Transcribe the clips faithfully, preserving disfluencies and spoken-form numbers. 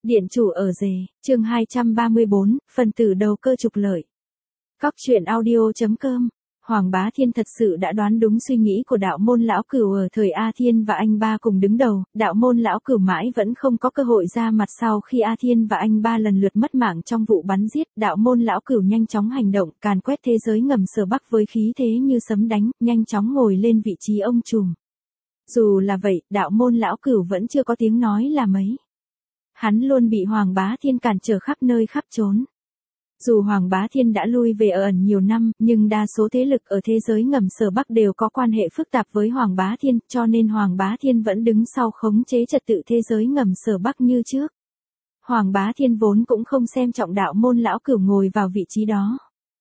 Điện chủ ở rể, chương hai trăm ba mươi bốn, phần tử đầu cơ trục lợi. Cóc truyện audio chấm com. Hoàng Bá Thiên thật sự đã đoán đúng suy nghĩ của đạo môn lão cửu ở thời A Thiên và anh ba cùng đứng đầu, đạo môn lão cửu mãi vẫn không có cơ hội ra mặt sau khi A Thiên và anh ba lần lượt mất mạng trong vụ bắn giết, đạo môn lão cửu nhanh chóng hành động, càn quét thế giới ngầm Sở Bắc với khí thế như sấm đánh, nhanh chóng ngồi lên vị trí ông trùm. Dù là vậy, đạo môn lão cửu vẫn chưa có tiếng nói là mấy. Hắn luôn bị Hoàng Bá Thiên cản trở khắp nơi khắp chốn. Dù Hoàng Bá Thiên đã lui về ở ẩn nhiều năm, nhưng đa số thế lực ở thế giới ngầm Sở Bắc đều có quan hệ phức tạp với Hoàng Bá Thiên, cho nên Hoàng Bá Thiên vẫn đứng sau khống chế trật tự thế giới ngầm Sở Bắc như trước. Hoàng Bá Thiên vốn cũng không xem trọng đạo môn lão cửu ngồi vào vị trí đó.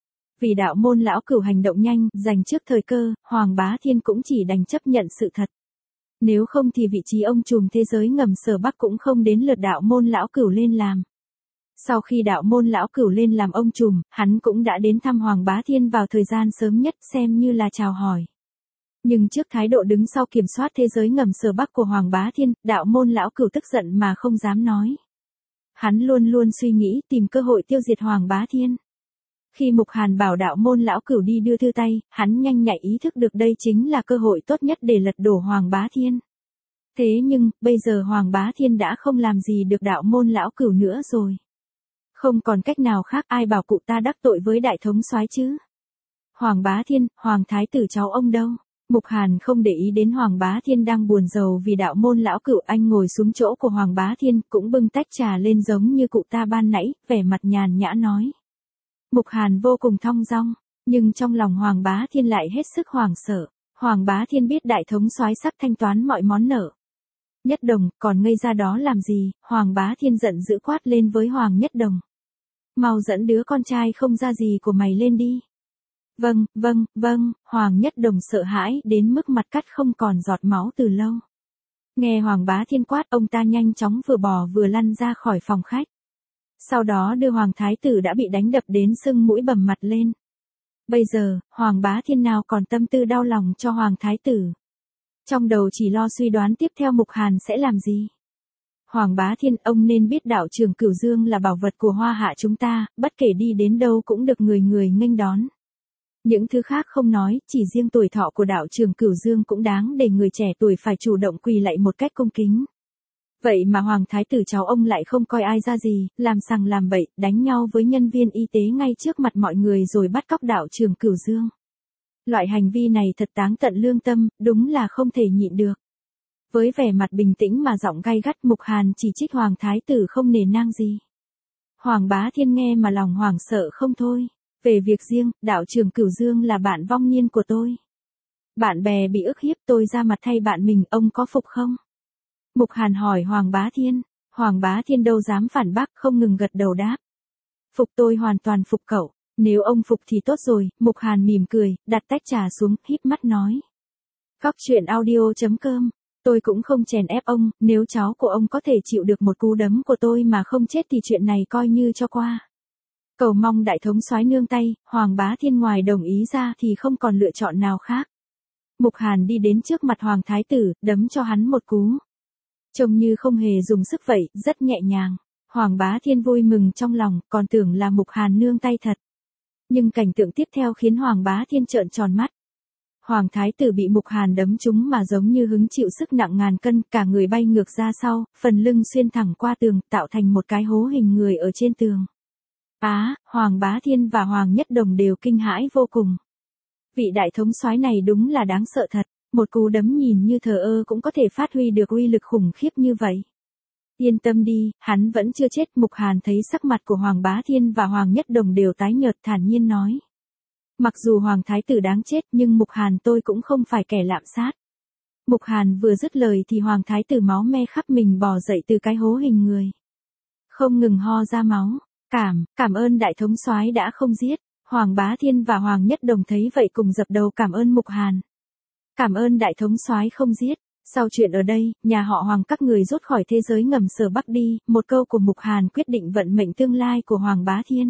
Vì đạo môn lão cửu hành động nhanh, giành trước thời cơ, Hoàng Bá Thiên cũng chỉ đành chấp nhận sự thật. Nếu không thì vị trí ông trùm thế giới ngầm Sở Bắc cũng không đến lượt đạo môn lão cửu lên làm. Sau khi đạo môn lão cửu lên làm ông trùm, hắn cũng đã đến thăm Hoàng Bá Thiên vào thời gian sớm nhất xem như là chào hỏi. Nhưng trước thái độ đứng sau kiểm soát thế giới ngầm Sở Bắc của Hoàng Bá Thiên, đạo môn lão cửu tức giận mà không dám nói. Hắn luôn luôn suy nghĩ tìm cơ hội tiêu diệt Hoàng Bá Thiên. Khi Mục Hàn bảo đạo môn lão cửu đi đưa thư tay, hắn nhanh nhạy ý thức được đây chính là cơ hội tốt nhất để lật đổ Hoàng Bá Thiên. Thế nhưng, bây giờ Hoàng Bá Thiên đã không làm gì được đạo môn lão cửu nữa rồi. Không còn cách nào khác, ai bảo cụ ta đắc tội với đại thống soái chứ? Hoàng Bá Thiên, Hoàng Thái tử cháu ông đâu? Mục Hàn không để ý đến Hoàng Bá Thiên đang buồn rầu vì đạo môn lão cửu, anh ngồi xuống chỗ của Hoàng Bá Thiên, cũng bưng tách trà lên giống như cụ ta ban nãy, vẻ mặt nhàn nhã nói. Mục Hàn vô cùng thong dong, nhưng trong lòng Hoàng Bá Thiên lại hết sức hoảng sợ. Hoàng Bá Thiên biết đại thống soái sắp thanh toán mọi món nợ. Nhất Đồng, còn ngây ra đó làm gì? Hoàng Bá Thiên giận dữ quát lên với Hoàng Nhất Đồng. Mau dẫn đứa con trai không ra gì của mày lên đi. Vâng, vâng, vâng, Hoàng Nhất Đồng sợ hãi đến mức mặt cắt không còn giọt máu từ lâu. Nghe Hoàng Bá Thiên quát, ông ta nhanh chóng vừa bò vừa lăn ra khỏi phòng khách. Sau đó đưa Hoàng Thái tử đã bị đánh đập đến sưng mũi bầm mặt lên. Bây giờ, Hoàng Bá Thiên nào còn tâm tư đau lòng cho Hoàng Thái tử. Trong đầu chỉ lo suy đoán tiếp theo Mục Hàn sẽ làm gì. Hoàng Bá Thiên, ông nên biết đạo trường Cửu Dương là bảo vật của Hoa Hạ chúng ta, bất kể đi đến đâu cũng được người người nghênh đón. Những thứ khác không nói, chỉ riêng tuổi thọ của đạo trường Cửu Dương cũng đáng để người trẻ tuổi phải chủ động quỳ lạy một cách cung kính. Vậy mà Hoàng Thái tử cháu ông lại không coi ai ra gì, làm sằng làm bậy, đánh nhau với nhân viên y tế ngay trước mặt mọi người rồi bắt cóc đạo trường Cửu Dương. Loại hành vi này thật táng tận lương tâm, đúng là không thể nhịn được. Với vẻ mặt bình tĩnh mà giọng gay gắt, Mục Hàn chỉ trích Hoàng Thái tử không nề nang gì. Hoàng Bá Thiên nghe mà lòng hoảng sợ không thôi. Về việc riêng, đạo trường Cửu Dương là bạn vong niên của tôi. Bạn bè bị ức hiếp, tôi ra mặt thay bạn mình, ông có phục không? Mục Hàn hỏi Hoàng Bá Thiên. Hoàng Bá Thiên đâu dám phản bác, không ngừng gật đầu đáp. Phục, tôi hoàn toàn phục cậu. Nếu ông phục thì tốt rồi. Mục Hàn mỉm cười, đặt tách trà xuống, híp mắt nói. Cóc truyện audio chấm com. Tôi cũng không chèn ép ông, nếu cháu của ông có thể chịu được một cú đấm của tôi mà không chết thì chuyện này coi như cho qua. Cầu mong đại thống soái nương tay. Hoàng Bá Thiên ngoài đồng ý ra thì không còn lựa chọn nào khác. Mục Hàn đi đến trước mặt Hoàng Thái tử, đấm cho hắn một cú. Trông như không hề dùng sức vậy, rất nhẹ nhàng. Hoàng Bá Thiên vui mừng trong lòng, còn tưởng là Mục Hàn nương tay thật. Nhưng cảnh tượng tiếp theo khiến Hoàng Bá Thiên trợn tròn mắt. Hoàng Thái tử bị Mục Hàn đấm trúng mà giống như hứng chịu sức nặng ngàn cân, cả người bay ngược ra sau, phần lưng xuyên thẳng qua tường, tạo thành một cái hố hình người ở trên tường. Á, à, Hoàng Bá Thiên và Hoàng Nhất Đồng đều kinh hãi vô cùng. Vị đại thống soái này đúng là đáng sợ thật, một cú đấm nhìn như thờ ơ cũng có thể phát huy được uy lực khủng khiếp như vậy. Yên tâm đi, hắn vẫn chưa chết. Mục Hàn thấy sắc mặt của Hoàng Bá Thiên và Hoàng Nhất Đồng đều tái nhợt, thản nhiên nói. Mặc dù Hoàng Thái tử đáng chết nhưng Mục Hàn tôi cũng không phải kẻ lạm sát. Mục Hàn vừa dứt lời thì Hoàng Thái tử máu me khắp mình bò dậy từ cái hố hình người. Không ngừng ho ra máu. Cảm, cảm ơn đại thống soái đã không giết. Hoàng Bá Thiên và Hoàng Nhất Đồng thấy vậy cùng dập đầu cảm ơn Mục Hàn. Cảm ơn đại thống soái không giết. Sau chuyện ở đây, nhà họ Hoàng các người rút khỏi thế giới ngầm Sở Bắc đi, một câu của Mục Hàn quyết định vận mệnh tương lai của Hoàng Bá Thiên.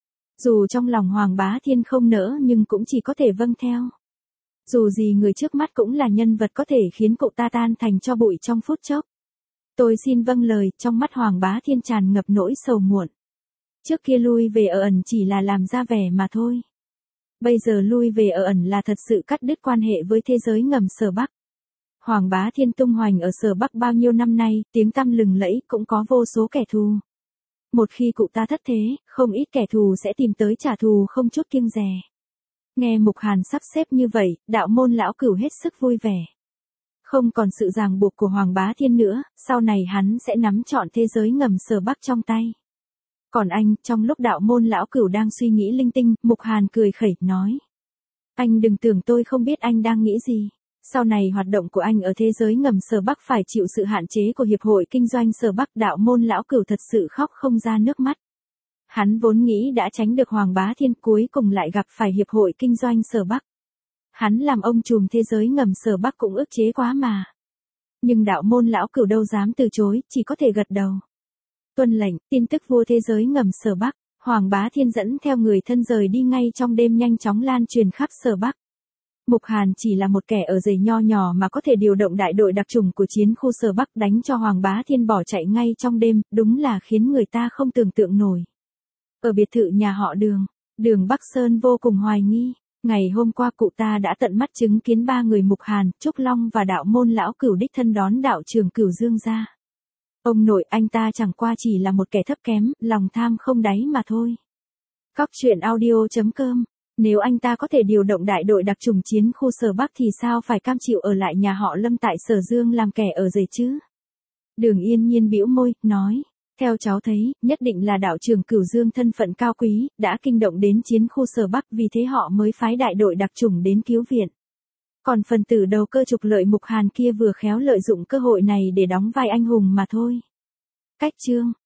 Dù trong lòng Hoàng Bá Thiên không nỡ nhưng cũng chỉ có thể vâng theo. Dù gì người trước mắt cũng là nhân vật có thể khiến cậu ta tan thành tro bụi trong phút chốc. Tôi xin vâng lời, trong mắt Hoàng Bá Thiên tràn ngập nỗi sầu muộn. Trước kia lui về ở ẩn chỉ là làm ra vẻ mà thôi. Bây giờ lui về ở ẩn là thật sự cắt đứt quan hệ với thế giới ngầm Sở Bắc. Hoàng Bá Thiên tung hoành ở Sở Bắc bao nhiêu năm nay, tiếng tăm lừng lẫy, cũng có vô số kẻ thù. Một khi cụ ta thất thế, không ít kẻ thù sẽ tìm tới trả thù không chút kiêng dè. Nghe Mục Hàn sắp xếp như vậy, đạo môn lão cửu hết sức vui vẻ. Không còn sự ràng buộc của Hoàng Bá Thiên nữa, sau này hắn sẽ nắm trọn thế giới ngầm Sở Bắc trong tay. Còn anh, trong lúc đạo môn lão cửu đang suy nghĩ linh tinh, Mục Hàn cười khẩy, nói. Anh đừng tưởng tôi không biết anh đang nghĩ gì. Sau này hoạt động của anh ở thế giới ngầm Sở Bắc phải chịu sự hạn chế của Hiệp hội Kinh doanh Sở Bắc. Đạo môn lão cửu thật sự khóc không ra nước mắt. Hắn vốn nghĩ đã tránh được Hoàng Bá Thiên, cuối cùng lại gặp phải Hiệp hội Kinh doanh Sở Bắc. Hắn làm ông trùm thế giới ngầm Sở Bắc cũng ức chế quá mà. Nhưng đạo môn lão cửu đâu dám từ chối, chỉ có thể gật đầu. Tuân lệnh, tin tức vua thế giới ngầm Sở Bắc, Hoàng Bá Thiên dẫn theo người thân rời đi ngay trong đêm, nhanh chóng lan truyền khắp Sở Bắc. Mục Hàn chỉ là một kẻ ở rể nho nhỏ mà có thể điều động đại đội đặc chủng của chiến khu Sở Bắc đánh cho Hoàng Bá Thiên bỏ chạy ngay trong đêm, đúng là khiến người ta không tưởng tượng nổi. Ở biệt thự nhà họ Đường, Đường Bắc Sơn vô cùng hoài nghi. Ngày hôm qua cụ ta đã tận mắt chứng kiến ba người Mục Hàn, Trúc Long và đạo môn lão cửu đích thân đón đạo trưởng Cửu Dương ra. Ông nội, anh ta chẳng qua chỉ là một kẻ thấp kém, lòng tham không đáy mà thôi. Cóc truyện audio chấm com. Nếu anh ta có thể điều động đại đội đặc chủng chiến khu Sở Bắc thì sao phải cam chịu ở lại nhà họ Lâm tại Sở Dương làm kẻ ở rể chứ? Đường Yên Nhiên bĩu môi, nói. Theo cháu thấy, nhất định là đạo trưởng Cửu Dương thân phận cao quý, đã kinh động đến chiến khu Sở Bắc, vì thế họ mới phái đại đội đặc chủng đến cứu viện. Còn phần tử đầu cơ trục lợi Mục Hàn kia vừa khéo lợi dụng cơ hội này để đóng vai anh hùng mà thôi. Cách chương